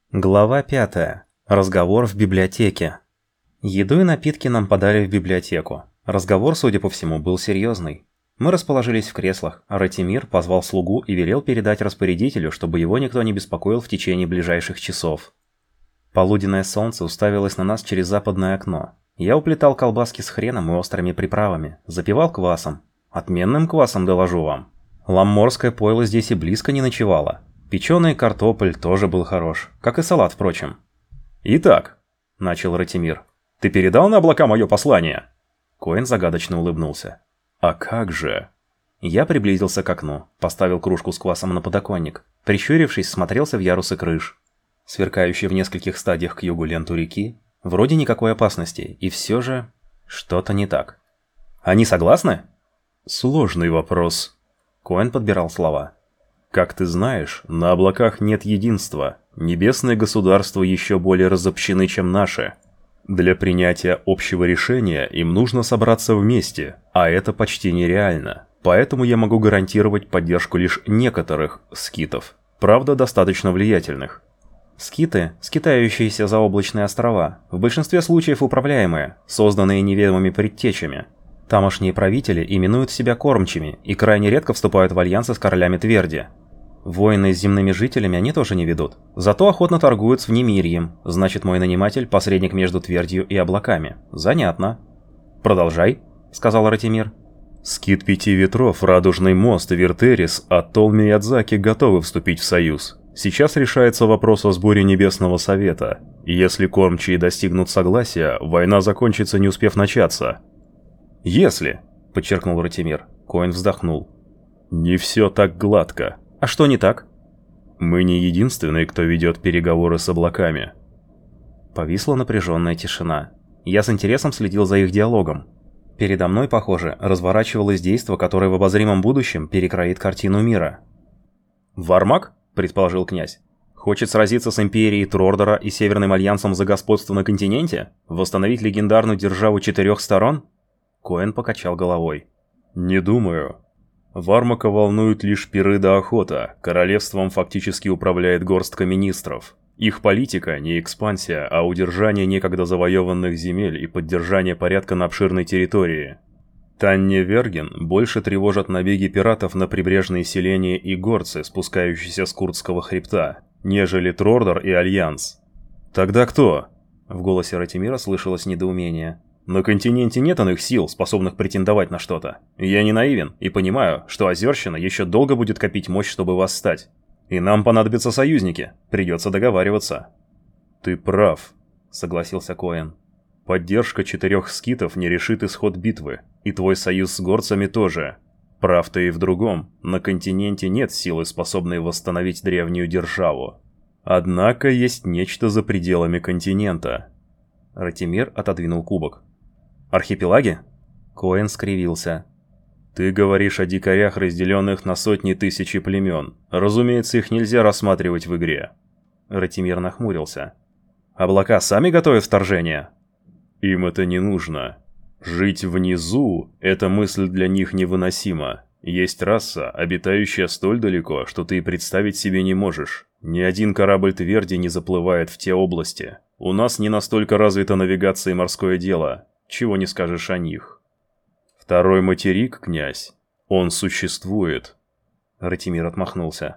Глава 5. Разговор в библиотеке. Еду и напитки нам подали в библиотеку. Разговор, судя по всему, был серьезный. Мы расположились в креслах, а Ратимир позвал слугу и велел передать распорядителю, чтобы его никто не беспокоил в течение ближайших часов. Полуденное солнце уставилось на нас через западное окно. Я уплетал колбаски с хреном и острыми приправами, запивал квасом. Отменным квасом, доложу вам. Ламморское пойло здесь и близко не ночевало. Печеный картофель тоже был хорош, как и салат, впрочем. «Итак», — начал Ратимир, — «ты передал на облака мое послание?» Коэн загадочно улыбнулся. «А как же?» Я приблизился к окну, поставил кружку с квасом на подоконник, прищурившись, смотрелся в ярусы крыш. Сверкающие в нескольких стадиях к югу ленту реки, вроде никакой опасности, и все же что-то не так. «Они согласны?» «Сложный вопрос». Коэн подбирал слова. «Как ты знаешь, на облаках нет единства. Небесные государства еще более разобщены, чем наши. Для принятия общего решения им нужно собраться вместе, а это почти нереально. Поэтому я могу гарантировать поддержку лишь некоторых скитов, правда, достаточно влиятельных». Скиты – скитающиеся заоблачные острова, в большинстве случаев управляемые, созданные неведомыми предтечами. Тамошние правители именуют себя кормчими и крайне редко вступают в альянсы с королями Тверди. Войны с земными жителями они тоже не ведут, зато охотно торгуют с Внемирьем, значит мой наниматель – посредник между Твердью и облаками. Занятно. «Продолжай», – сказал Ратимир. «Скит Пяти Ветров, Радужный мост и Виртерис от Толми и Адзаки готовы вступить в союз. Сейчас решается вопрос о сборе Небесного Совета. Если кормчие достигнут согласия, война закончится, не успев начаться». «Если», – подчеркнул Ратимир. Коэн вздохнул. «Не все так гладко». «А что не так?» «Мы не единственные, кто ведет переговоры с облаками». Повисла напряженная тишина. Я с интересом следил за их диалогом. Передо мной, похоже, разворачивалось действо, которое в обозримом будущем перекроит картину мира. «Вармак?» – предположил князь. «Хочет сразиться с Империей Трордора и Северным Альянсом за господство на континенте? Восстановить легендарную державу четырех сторон?» Коэн покачал головой. «Не думаю. Вармака волнуют лишь пиры да охота, королевством фактически управляет горстка министров. Их политика не экспансия, а удержание некогда завоеванных земель и поддержание порядка на обширной территории. Танне Верген больше тревожат набеги пиратов на прибрежные селения и горцы, спускающиеся с Курдского хребта, нежели Трордор и Альянс. Тогда кто?» В голосе Ратимира слышалось недоумение. «На континенте нет иных сил, способных претендовать на что-то. Я не наивен и понимаю, что Озерщина еще долго будет копить мощь, чтобы восстать. И нам понадобятся союзники, придется договариваться». «Ты прав», — согласился Коэн. «Поддержка четырех скитов не решит исход битвы, и твой союз с горцами тоже. Прав ты и в другом, на континенте нет силы, способной восстановить древнюю державу. Однако есть нечто за пределами континента». Ратимир отодвинул кубок. «Архипелаги?» Коэн скривился. «Ты говоришь о дикарях, разделенных на сотни тысяч племен. Разумеется, их нельзя рассматривать в игре». Ратимир нахмурился. «Облака сами готовят вторжение?» «Им это не нужно. Жить внизу – эта мысль для них невыносима. Есть раса, обитающая столь далеко, что ты и представить себе не можешь. Ни один корабль Тверди не заплывает в те области. У нас не настолько развита навигация и морское дело. Чего не скажешь о них. Второй материк, князь, он существует». Ратимир отмахнулся.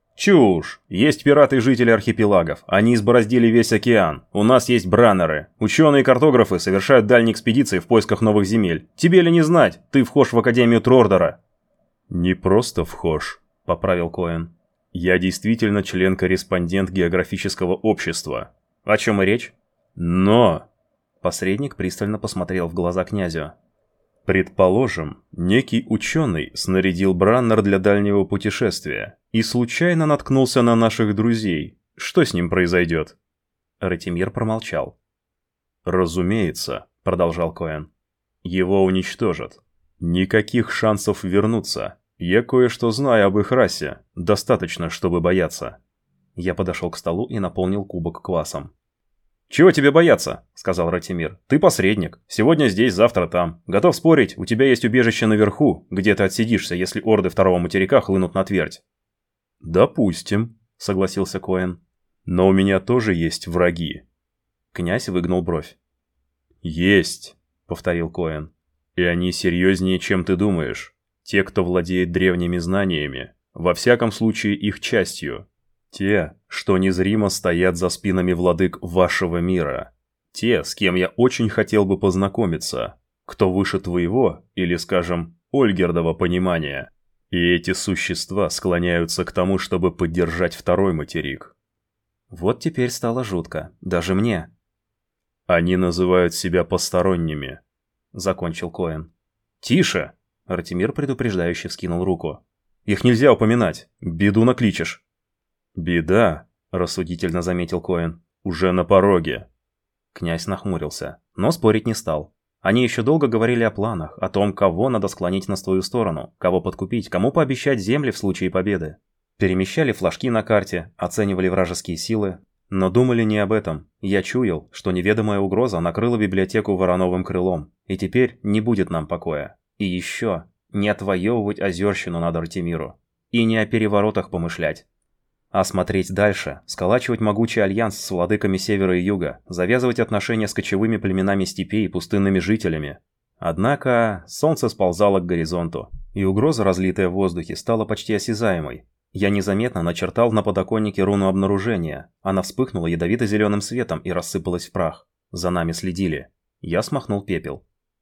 «Чушь! Есть пираты и жители архипелагов. Они избороздили весь океан. У нас есть браннеры. Ученые и картографы совершают дальние экспедиции в поисках новых земель. Тебе ли не знать? Ты вхож в Академию Трордора». «Не просто вхож», — поправил Коэн. «Я действительно член-корреспондент географического общества». «О чем и речь?» «Но...» Посредник пристально посмотрел в глаза князю. «Предположим, некий ученый снарядил браннер для дальнего путешествия и случайно наткнулся на наших друзей. Что с ним произойдет?» Ратимир промолчал. «Разумеется», — продолжал Коэн, — «его уничтожат. Никаких шансов вернуться. Я кое-что знаю об их расе, достаточно, чтобы бояться». Я подошел к столу и наполнил кубок квасом. «Чего тебе бояться?» — сказал Ратимир. «Ты посредник. Сегодня здесь, завтра там. Готов спорить, у тебя есть убежище наверху, где ты отсидишься, если орды второго материка хлынут на Твердь». «Допустим», — согласился Коэн. Но у меня тоже есть враги. Князь выгнул бровь. Есть, повторил Коэн. И они серьезнее, чем ты думаешь. Те, кто владеет древними знаниями, во всяком случае их частью. Те, что незримо стоят за спинами владык вашего мира. Те, с кем я очень хотел бы познакомиться. Кто выше твоего, или, скажем, Ольгердова понимания. И эти существа склоняются к тому, чтобы поддержать второй материк. Вот теперь стало жутко, даже мне. Они называют себя посторонними, закончил Коэн. Тише! Ратимир предупреждающе вскинул руку. Их нельзя упоминать, беду накличешь. Беда, рассудительно заметил Коэн, уже на пороге. Князь нахмурился, но спорить не стал. Они еще долго говорили о планах, о том, кого надо склонить на свою сторону, кого подкупить, кому пообещать земли в случае победы. Перемещали флажки на карте, оценивали вражеские силы, но думали не об этом. Я чуял, что неведомая угроза накрыла библиотеку вороновым крылом, и теперь не будет нам покоя. И еще не отвоевывать озерщину надо Ратимиру. И не о переворотах помышлять. А смотреть дальше, сколачивать могучий альянс с владыками севера и юга, завязывать отношения с кочевыми племенами степей и пустынными жителями. Однако солнце сползало к горизонту, и угроза, разлитая в воздухе, стала почти осязаемой. Я незаметно начертал на подоконнике руну обнаружения. Она вспыхнула ядовито-зеленым светом и рассыпалась в прах. За нами следили. Я смахнул пепел.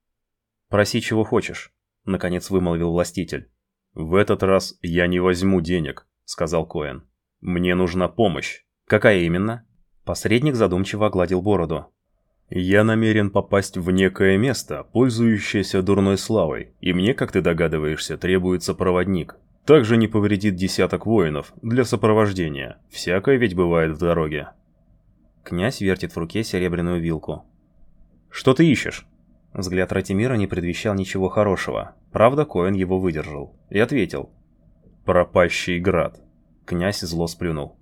«Проси, чего хочешь», — наконец вымолвил властитель. «В этот раз я не возьму денег», — сказал Коэн. «Мне нужна помощь». «Какая именно?» Посредник задумчиво огладил бороду. «Я намерен попасть в некое место, пользующееся дурной славой, и мне, как ты догадываешься, требуется проводник. Также не повредит 10 воинов для сопровождения. Всякое ведь бывает в дороге». Князь вертит в руке серебряную вилку. «Что ты ищешь?» Взгляд Ратимира не предвещал ничего хорошего. Правда, Коэн его выдержал. И ответил. «Пропащий град». Князь зло сплюнул.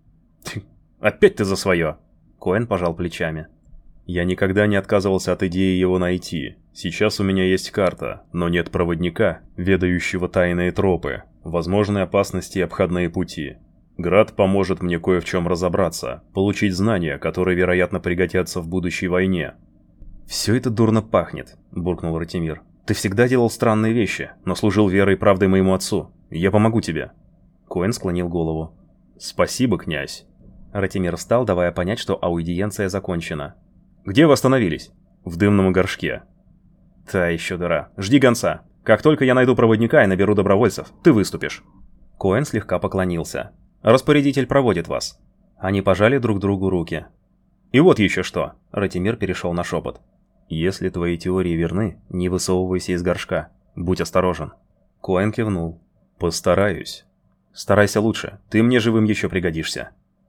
«Опять ты за свое!» Коэн пожал плечами. «Я никогда не отказывался от идеи его найти. Сейчас у меня есть карта, но нет проводника, ведающего тайные тропы, возможные опасности и обходные пути. Град поможет мне кое в чем разобраться, получить знания, которые, вероятно, пригодятся в будущей войне». «Все это дурно пахнет», — буркнул Ратимир. «Ты всегда делал странные вещи, но служил верой и правдой моему отцу. Я помогу тебе». Коэн склонил голову. «Спасибо, князь». Ратимир встал, давая понять, что аудиенция закончена. «Где вы остановились?» «В дымном горшке». «Та еще дыра. Жди гонца. Как только я найду проводника и наберу добровольцев, ты выступишь». Коэн слегка поклонился. «Распорядитель проводит вас». Они пожали друг другу руки. «И вот еще что!» Ратимир перешел на шепот. «Если твои теории верны, не высовывайся из горшка. Будь осторожен». Коэн кивнул. «Постараюсь». «Старайся лучше. Ты мне живым еще пригодишься».